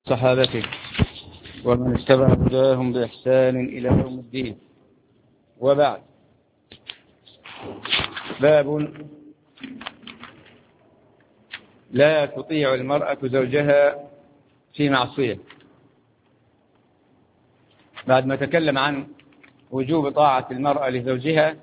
صحابته ومن اتبع هداهم بإحسان إلى يوم الدين. وبعد، باب لا تطيع المرأة زوجها في معصية. بعد ما تكلم عن وجوب طاعة المرأة لزوجها،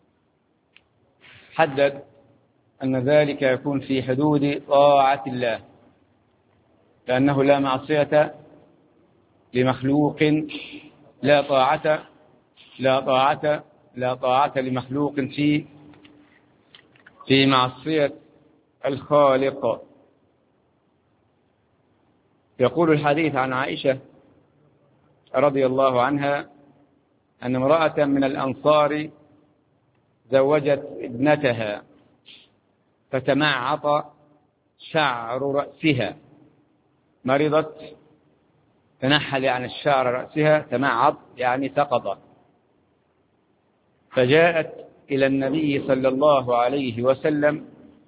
حدد أن ذلك يكون في حدود طاعة الله، لأنه لا معصية لمخلوق، لا طاعة لمخلوق في معصية الخالق. يقول الحديث عن عائشة رضي الله عنها أن امرأة من الأنصار زوجت ابنتها فتمعط شعر رأسها، مرضت تنحل عن الشعر رأسها، تمعط يعني سقط، فجاءت إلى النبي صلى الله عليه وسلم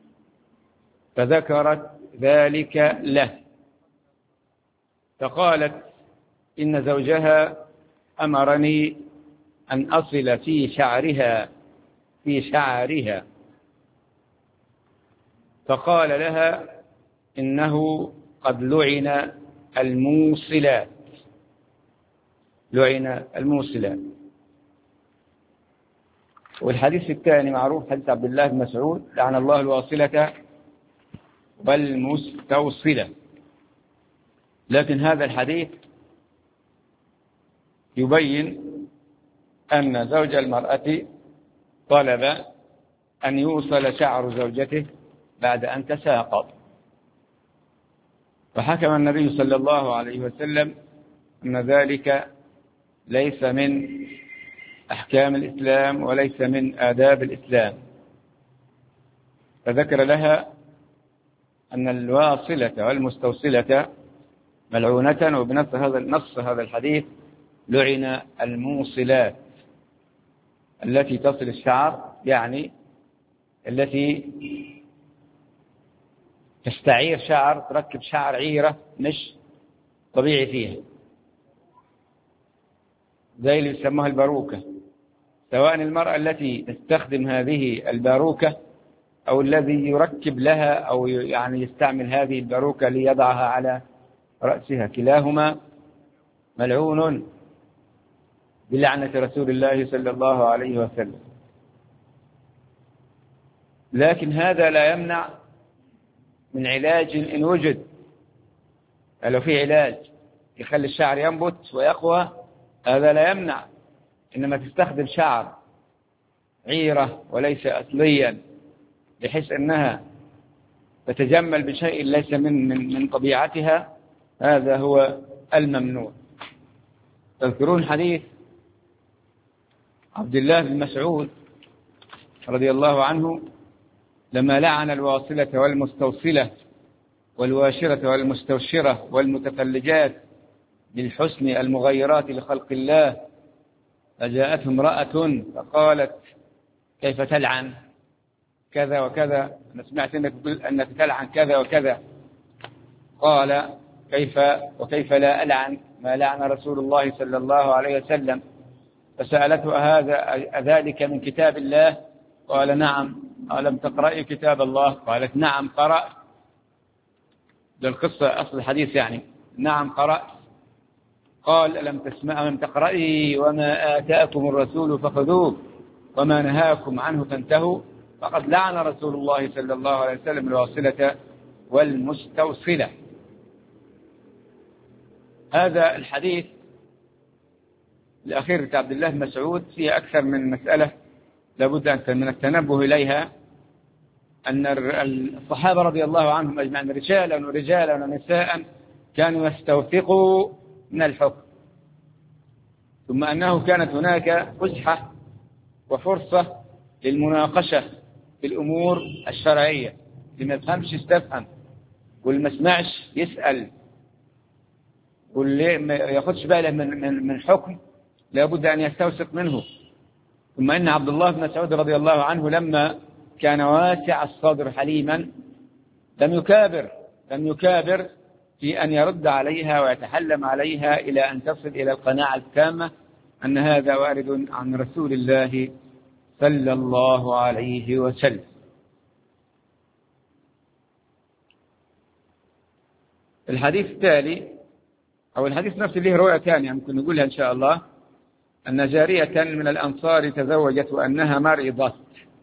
فذكرت ذلك له، فقالت إن زوجها أمرني أن أصل في شعرها، فقال لها إنه قد لعن الموصلات. والحديث الثاني معروف، حديث عبد الله بن مسعود: لعن الله الواصلة والمستوصلة. لكن هذا الحديث يبين أن زوج المرأة طلب أن يوصل شعر زوجته بعد أن تساقط، فحكم النبي صلى الله عليه وسلم أن ذلك ليس من أحكام الإسلام وليس من آداب الإسلام، فذكر لها أن الواصلة والمستوصلة ملعونة، وبنص هذا الحديث لعن الموصلات التي تصل الشعر، يعني التي تستعير شعر، تركب شعر عيرة مش طبيعي فيها، زي اللي يسموها الباروكة، سواء المرأة التي تستخدم هذه الباروكة أو الذي يركب لها أو يعني يستعمل هذه الباروكة ليضعها على رأسها، كلاهما ملعون بلعنة رسول الله صلى الله عليه وسلم. لكن هذا لا يمنع من علاج إن وجد، لو في علاج يخلي الشعر ينبت ويقوى هذا لا يمنع، إنما تستخدم شعر عيرة وليس أصليا بحيث أنها تتجمل بشيء ليس من طبيعتها، هذا هو الممنوع. تذكرون حديث عبد الله بن مسعود رضي الله عنه لما لعن الواصلة والمستوصلة والواشرة والمستوشرة والمتفلجات بالحسن المغيرات لخلق الله، فجاءته امرأة فقالت: كيف تلعن كذا وكذا؟ أنا سمعت أنك تلعن كذا وكذا. قال: كيف لا ألعن ما لعن رسول الله صلى الله عليه وسلم؟ فسألته: أذلك من كتاب الله؟ قال: نعم. ألم تقرأي كتاب الله؟ قالت: نعم قرأت. للقصة أصل الحديث يعني: نعم قرأت. قال: ألم تقرأي وما آتاكم الرسول فخذوه وما نهاكم عنه فانتهوا؟ فقد لعن رسول الله صلى الله عليه وسلم الواصلة والمستوصلة. هذا الحديث الأخير بتاع عبد الله بن مسعود فيه أكثر من مسألة لابد من التنبه إليها، أن الصحابة رضي الله عنهم أجمعين رجالا ونساء كانوا يستوثقوا من الحكم، ثم أنه كانت هناك فسحة وفرصة للمناقشة في الأمور الشرعية، اللي ما يفهمش يستفهم، واللي ما يسمعش يسأل، واللي ما ياخدش باله من حكم لابد أن يستوثق منه. ثم أن عبد الله بن مسعود رضي الله عنه لما كان واسع الصدر حليما لم يكابر في أن يرد عليها ويتحلم عليها إلى أن تصل إلى القناعة التامة أن هذا وارد عن رسول الله صلى الله عليه وسلم. الحديث التالي أو الحديث نفسه له رؤية ثانية ممكن نقولها إن شاء الله، أن جارية من الأنصار تزوجت وأنها مريضة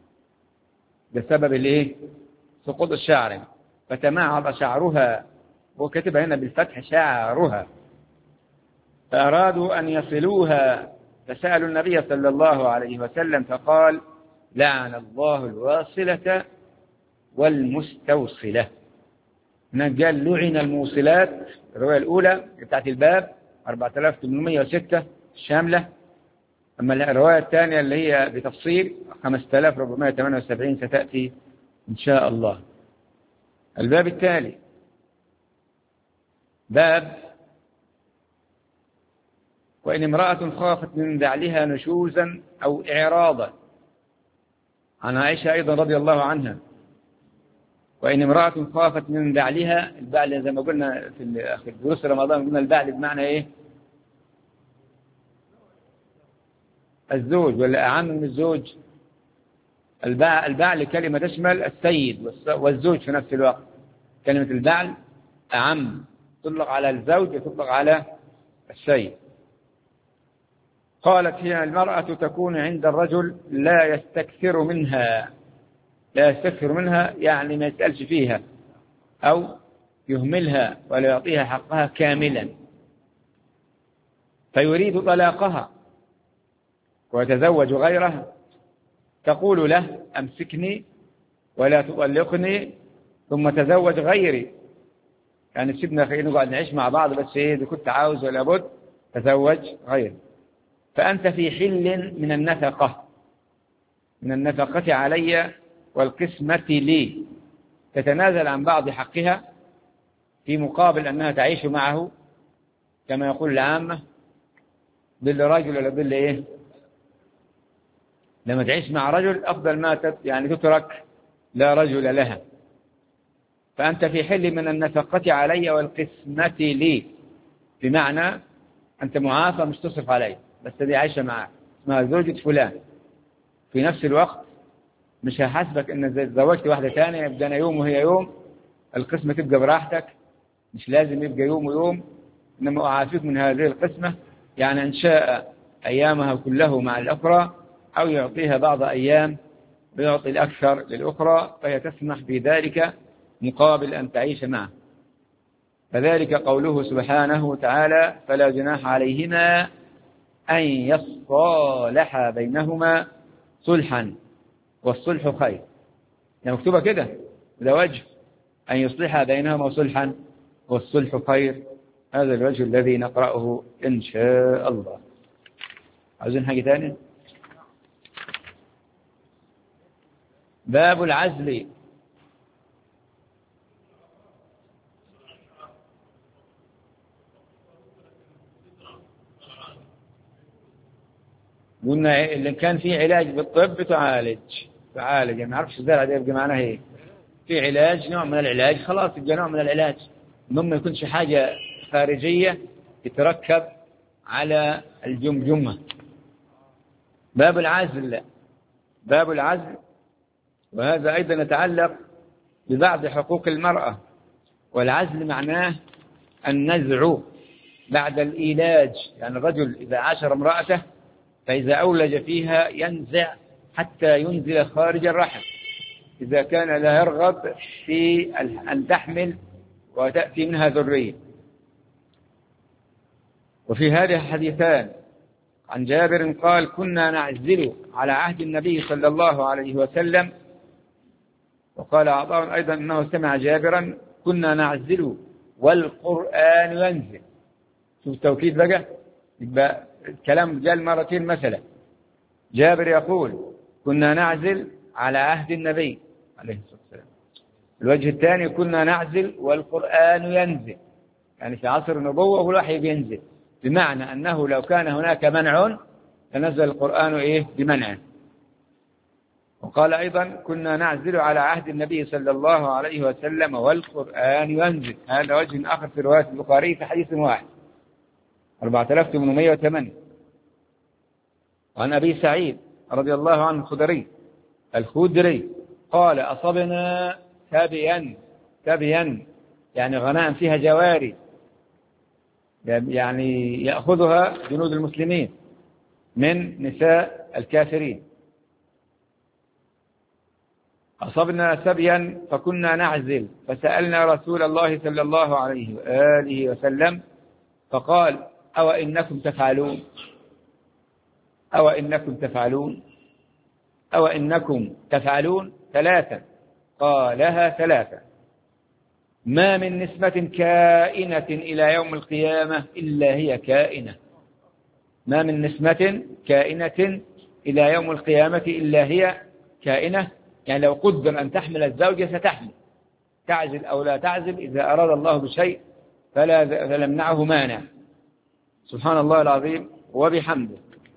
بسبب سقوط الشعر، فتمعض شعرها، وكتب هنا بالفتح شعرها، فأرادوا أن يصلوها، فسألوا النبي صلى الله عليه وسلم فقال: لعن الله الواصلة والمستوصلة. هنا قال لعن الموصلات، الرواية الأولى بتاعت الباب 4806 شاملة، أما الرواية الثانية اللي هي بتفصيل 5478 ستأتي إن شاء الله. الباب التالي باب: وإن امرأة خافت من بعلها نشوزا أو إعراضا. عن عائشة أيضا رضي الله عنها: وإن امرأة خافت من بعلها، البعل زي ما قلنا في دروس رمضان قلنا البعل بمعنى إيه؟ الزوج ولا أعم من الزوج؟ البعل كلمة تشمل السيد والزوج في نفس الوقت. كلمة البعل أعم، تطلق على الزوج وتطلق على السيد. قالت: هي المرأة تكون عند الرجل لا يستكثر منها، يعني ما يسألش فيها أو يهملها ولا يعطيها حقها كاملا، فيريد طلاقها ويتزوج غيرها، تقول له: أمسكني ولا تطلقني ثم تزوج غيري، يعني سيبنا خلينا نقعد نعيش مع بعض، بس إذا كنت عاوز ولا بد تزوج غيري، فأنت في حل من النفقة علي والقسمة لي، تتنازل عن بعض حقها في مقابل أنها تعيش معه، كما يقول العامة ظل رجل ولا ظل إيه؟ لما تعيش مع رجل أفضل ما يعني تترك لا رجل لها. فأنت في حل من النفقة علي والقسمة لي، بمعنى أنت معافى مش تصرف علي، بس دي عايشة معك اسمها زوجة فلان. في نفس الوقت مش هحاسبك إن زوجت واحدة ثانية يبقى أنا يوم وهي يوم، القسمة تبقى براحتك، مش لازم يبقى يوم ويوم، إنما أعافيك من هذه القسمة، يعني إن شاء أيامها كله مع الأخرى أو يعطيها بعض أيام ويعطي الأكثر للأخرى، فهي تسمح بذلك مقابل أن تعيش معه. فذلك قوله سبحانه وتعالى: فلا جناح عليهما أن يصالحا بينهما صلحا والصلح خير. يعني مكتوبة كده ده وجه أن يصلحا بينهما صلحا والصلح خير، هذا الوجه الذي نقرأه إن شاء الله. عاوزين حاجة ثانية؟ باب العزل. قلنا اللي كان فيه علاج بالطب تعالج، يعني ما اعرفش الزرع ده يبقى معناها ايه. في علاج، نوع من العلاج، خلاص يبقى نوع من العلاج، المهم ما يكونش حاجة خارجية تتركب على الجمجمة. باب العزل، وهذا أيضا يتعلق ببعض حقوق المرأة. والعزل معناه النزع بعد الإيلاج، يعني الرجل إذا عاشر امرأته فإذا أولج فيها ينزع حتى ينزل خارج الرحم، إذا كان لا يرغب في أن تحمل وتأتي منها ذرية. وفي هذه حديثان عن جابر قال: كنا نعزل على عهد النبي صلى الله عليه وسلم. وقال عطاء أيضا أنه سمع جابرا: كنا نعزل والقرآن ينزل. شوف التوكيد بقى، يبقى الكلام جاء مرتين. مثلا جابر يقول: كنا نعزل على عهد النبي عليه الصلاة والسلام. الوجه الثاني: كنا نعزل والقرآن ينزل، يعني في عصر النبوة والوحي بينزل، بمعنى أنه لو كان هناك منع تنزل القرآن بمنعه. وقال أيضا كنا نعزل على عهد النبي صلى الله عليه وسلم والقرآن ينزل. هذا وجه آخر في رواية البخاري في حديث واحد 4808. وعن أبي سعيد رضي الله عنه الخدري قال أصبنا سبيا يعني غنائم فيها جواري، يعني يأخذها جنود المسلمين من نساء الكافرين. أصبنا سبيا فكنا نعزل فسألنا رسول الله صلى الله عليه وآله وسلم فقال أو إنكم تفعلون ثلاثا. قالها ثلاثا: ما من نسمة كائنة إلى يوم القيامة إلا هي كائنة. ما من نسمة كائنة إلى يوم القيامة إلا هي كائنة، يعني لو قدر أن تحمل الزوجة ستحمل، تعزل أو لا تعزل، إذا أراد الله بشيء فلا يمنعه مانع. سبحان الله العظيم وبحمده.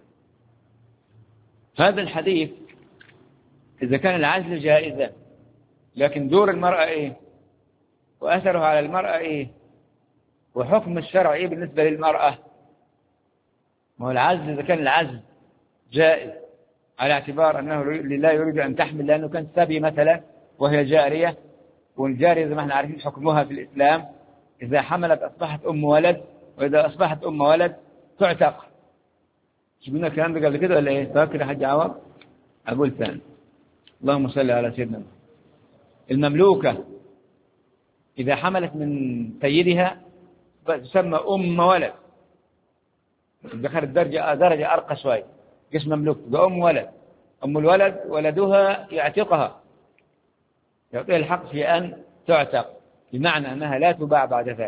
هذا الحديث إذا كان العزل جائزا، لكن دور المرأة إيه؟ وأثره على المرأة إيه؟ وحكم الشرع إيه بالنسبة للمرأة؟ ما هو العزل إذا كان العزل جائز على اعتبار أنه لا يريد أن تحمل لأنه كان سبي مثلا وهي جارية، والجارية زي ما احنا عارفين حكمها في الإسلام إذا حملت أصبحت أم ولد، وإذا أصبحت أم ولد تعتق. شو قلنا الكلام ده قبل كده ولا إيه؟ فاكر يا حاج عوض؟ أقول ثاني. اللهم صل على سيدنا. المملوكة إذا حملت من سيدها تسمى أم ولد، دخلت درجة أرقى شوي، قش مملوك بأم ولد. أم الولد ولدها يعتقها، يعطيها الحق في أن تعتق، بمعنى أنها لا تباع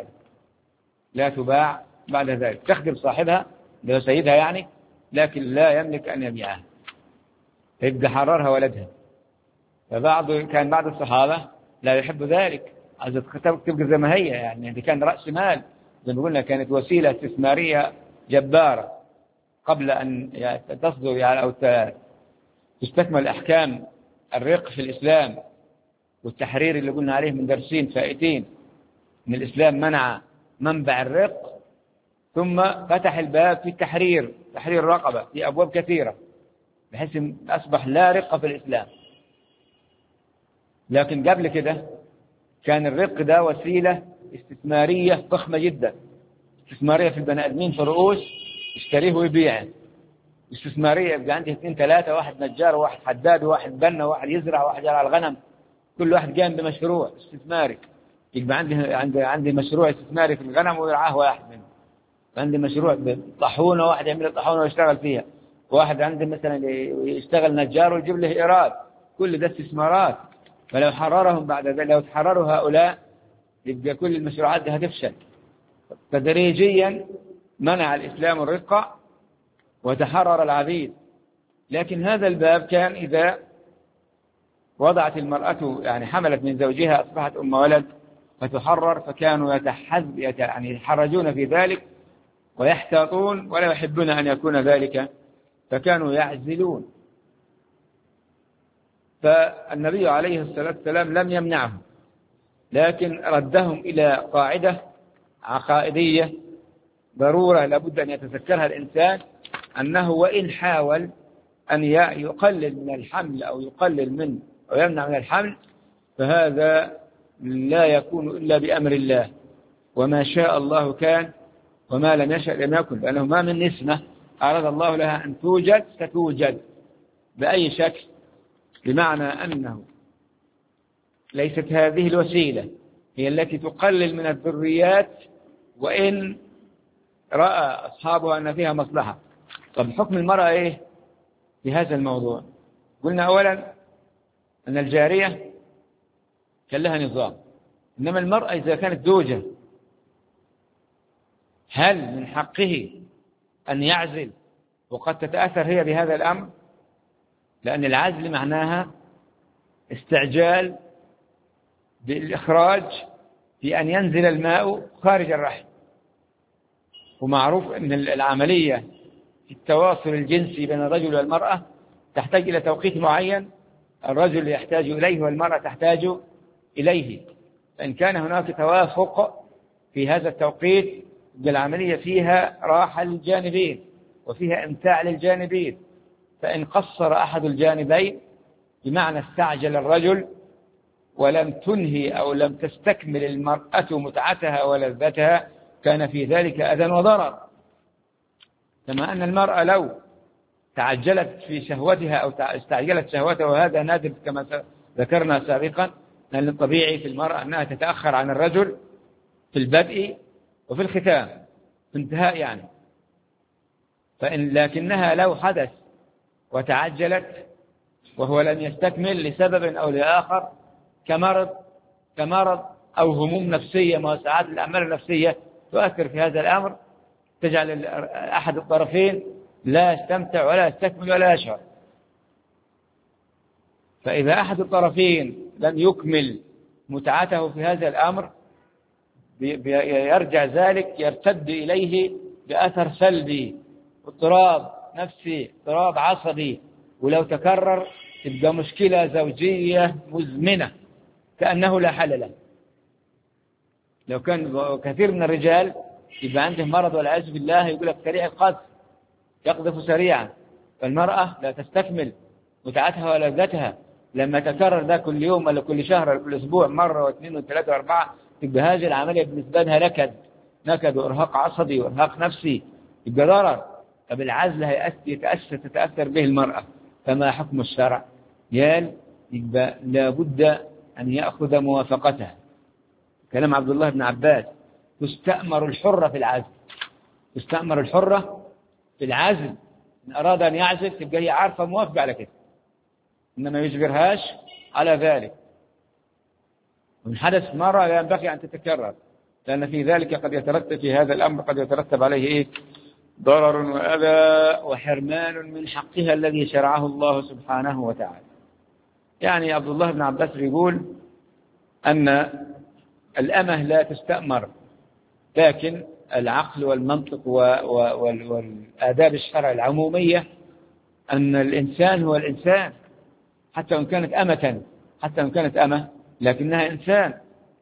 بعد ذلك، تخدم صاحبها لو سيدها يعني، لكن لا يملك أن يبيعها، فيبقى حررها ولدها. كان بعض الصحابة لا يحب ذلك، عايزة تبقى زي ما هي، يعني هذه كان رأس مال زي ما قلنا، كانت وسيلة استثمارية جبارة قبل أن تصدر يعني أو تستكمل أحكام الرق في الإسلام والتحرير اللي قلنا عليه من درسين فائتين. من الإسلام منع منبع الرق، ثم فتح الباب في تحرير الرقبة في أبواب كثيرة، بحيث أصبح لا رق في الإسلام. لكن قبل كده كان الرق ده وسيلة استثمارية ضخمة جدا، استثمارية في البني آدمين، في رؤوس يشتريه ويبيعه، استثمارية. يبقى عندي 2 3، واحد نجار وواحد حداد وواحد بنا وواحد يزرع وواحد يرعى الغنم، كل واحد قام بمشروع استثماري. يبقى عندي مشروع استثماري في الغنم ويرعاه واحد منهم، عندي مشروع طاحونة، واحد يعمل طاحونة ويشتغل فيها، واحد عندي مثلا يشتغل نجار ويجيب له إيراد، كل ده استثمارات. فلو حررهم بعد ذلك، لو تحرروا هؤلاء، يبقى كل المشروعات دي هتفشل. تدريجيا منع الإسلام الرقة وتحرر العبيد. لكن هذا الباب كان إذا وضعت المرأة يعني حملت من زوجها أصبحت أم ولد فتحرر، فكانوا يعني يتحرجون في ذلك ويحتاطون ولا يحبون أن يكون ذلك، فكانوا يعزلون. فالنبي عليه الصلاة والسلام لم يمنعهم، لكن ردهم إلى قاعدة عقائدية ضرورة لابد أن يتذكرها الإنسان، أنه وإن حاول أن يقلل من الحمل أو يمنع من الحمل، فهذا لا يكون إلا بأمر الله، وما شاء الله كان وما لم يشأ لم يكن، لأنه ما من نسمة أراد الله لها أن توجد ستوجد بأي شكل، بمعنى أنه ليست هذه الوسيلة هي التي تقلل من الذريات وإن رأى أصحابها أن فيها مصلحة. طب حكم المرأة إيه في هذا الموضوع؟ قلنا أولا أن الجارية كان لها نظام، إنما المرأة إذا كانت زوجة هل من حقه أن يعزل وقد تتأثر هي بهذا الأمر؟ لأن العزل معناها استعجال بالإخراج في أن ينزل الماء خارج الرحم، ومعروف أن العملية في التواصل الجنسي بين الرجل والمرأة تحتاج إلى توقيت معين الرجل يحتاج إليه والمرأة تحتاج إليه. فإن كان هناك توافق في هذا التوقيت العملية فيها راحة للجانبين وفيها إمتاع للجانبين. فإن قصر أحد الجانبين بمعنى استعجل الرجل ولم تنهي أو لم تستكمل المرأة متعتها ولذتها كان في ذلك أذى وضرر. كما أن المرأة لو تعجلت في شهوتها أو استعجلت شهوتها، وهذا نادر كما ذكرنا سابقا، أن الطبيعي في المرأة أنها تتأخر عن الرجل في البدء وفي الختام في انتهاء يعني. لكنها لو حدث وتعجلت وهو لم يستكمل لسبب أو لآخر كمرض أو هموم نفسية، موسعات الأعمال النفسية تؤثر في هذا الأمر، تجعل أحد الطرفين لا يستمتع ولا يستكمل ولا يشعر. فإذا أحد الطرفين لم يكمل متعته في هذا الأمر يرجع ذلك يرتد إليه بأثر سلبي، اضطراب نفسي، اضطراب عصبي، ولو تكرر تبقى مشكلة زوجية مزمنة كأنه لا حل له. لو كان كثير من الرجال يبقى عنده مرض والعياذ بالله يقول لك سريع القذف، يقذف سريعا، فالمرأة لا تستكمل متعتها ولذتها. لما تكرر ده كل يوم ولا كل شهر ولا كل أسبوع مرة واثنين وثلاثة وأربعة تبقى هذه العملية بالنسبة لها نكد وإرهاق عصبي وإرهاق نفسي، يبقى ضرر. طب العزل تتأثر به المرأة، فما حكم الشرع؟ يبقى لابد أن يأخذ موافقتها. كلام عبد الله بن عباس: تستأمر الحرة في العزل. تستأمر الحرة في العزل، إن أراد أن يعزل تبقى هي عارفة موافقة على كده، إنما يجبرهاش على ذلك. وإن حدث مرة لا ينبغي أن تتكرر، لأن في ذلك قد يترتب في هذا الأمر قد يترتب عليه ضرر وأذى وحرمان من حقها الذي شرعه الله سبحانه وتعالى. يعني عبد الله بن عباس يقول أن الأمة لا تستأمر، لكن العقل والمنطق والآداب الشرع العمومية أن الإنسان هو الإنسان، حتى وإن كانت أمة لكنها إنسان،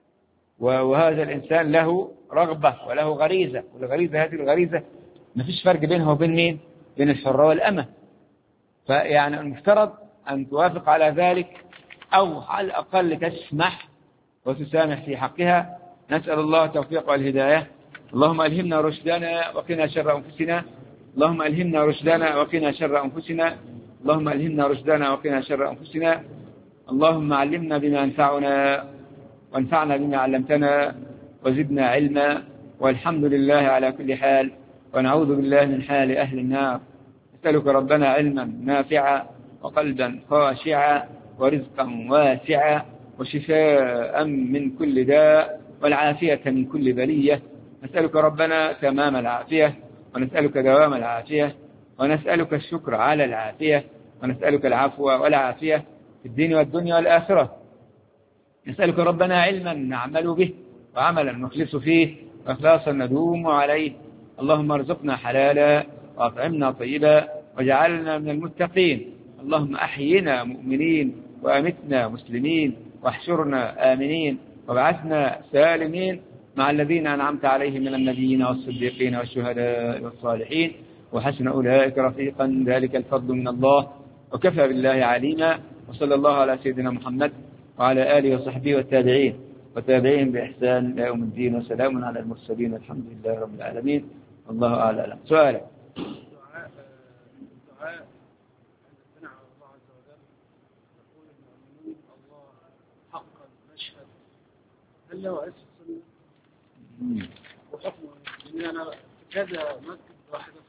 وهذا الإنسان له رغبة وله غريزة، والغريزة هذه الغريزة ما فيش فرق بينها وبين مين؟ بين الحرة والأمة. فيعني المفترض أن توافق على ذلك، أو على الأقل تسمح وتسامح في حقها. نسأل الله التوفيق والهداية. اللهم ألهمنا رشدنا وقنا شر أنفسنا. اللهم ألهمنا رشدنا وقنا شر أنفسنا. اللهم ألهمنا رشدنا وقنا شر أنفسنا. اللهم علمنا بما ينفعنا وانفعنا بما علمتنا وزدنا علما، والحمد لله على كل حال، ونعوذ بالله من حال أهل النار. نسألك ربنا علما نافعا وقلبا خاشعا ورزقا واسعا وشفاء من كل داء والعافية من كل بلية. نسألك ربنا تمام العافية، ونسألك دوام العافية، ونسألك الشكر على العافية، ونسألك العفو والعافية في الدين والدنيا والآخرة. نسألك ربنا علما نعمل به وعملا نخلص فيه وإخلاصا ندوم عليه. اللهم ارزقنا حلالا وأطعمنا طيبا واجعلنا من المتقين. اللهم أحينا مؤمنين وأمتنا مسلمين واحشرنا آمنين وابعثنا سالمين مع الذين أنعمت عليهم من النبيين والصديقين والشهداء والصالحين وحسن أولئك رفيقا. ذلك الفضل من الله وكفى بالله عليما. وصلى الله على سيدنا محمد وعلى آله وصحبه والتابعين وتابعين بإحسان إلى يوم الدين، وسلام على المرسلين والحمد لله رب العالمين. الله أعلم. سؤالك. الدعاء عند الثناء على الله عز وجل يقول المؤمنين الله حقا نشهد، هل له أسس السنة؟ وحكمه إن أنا كذا مسجد واحد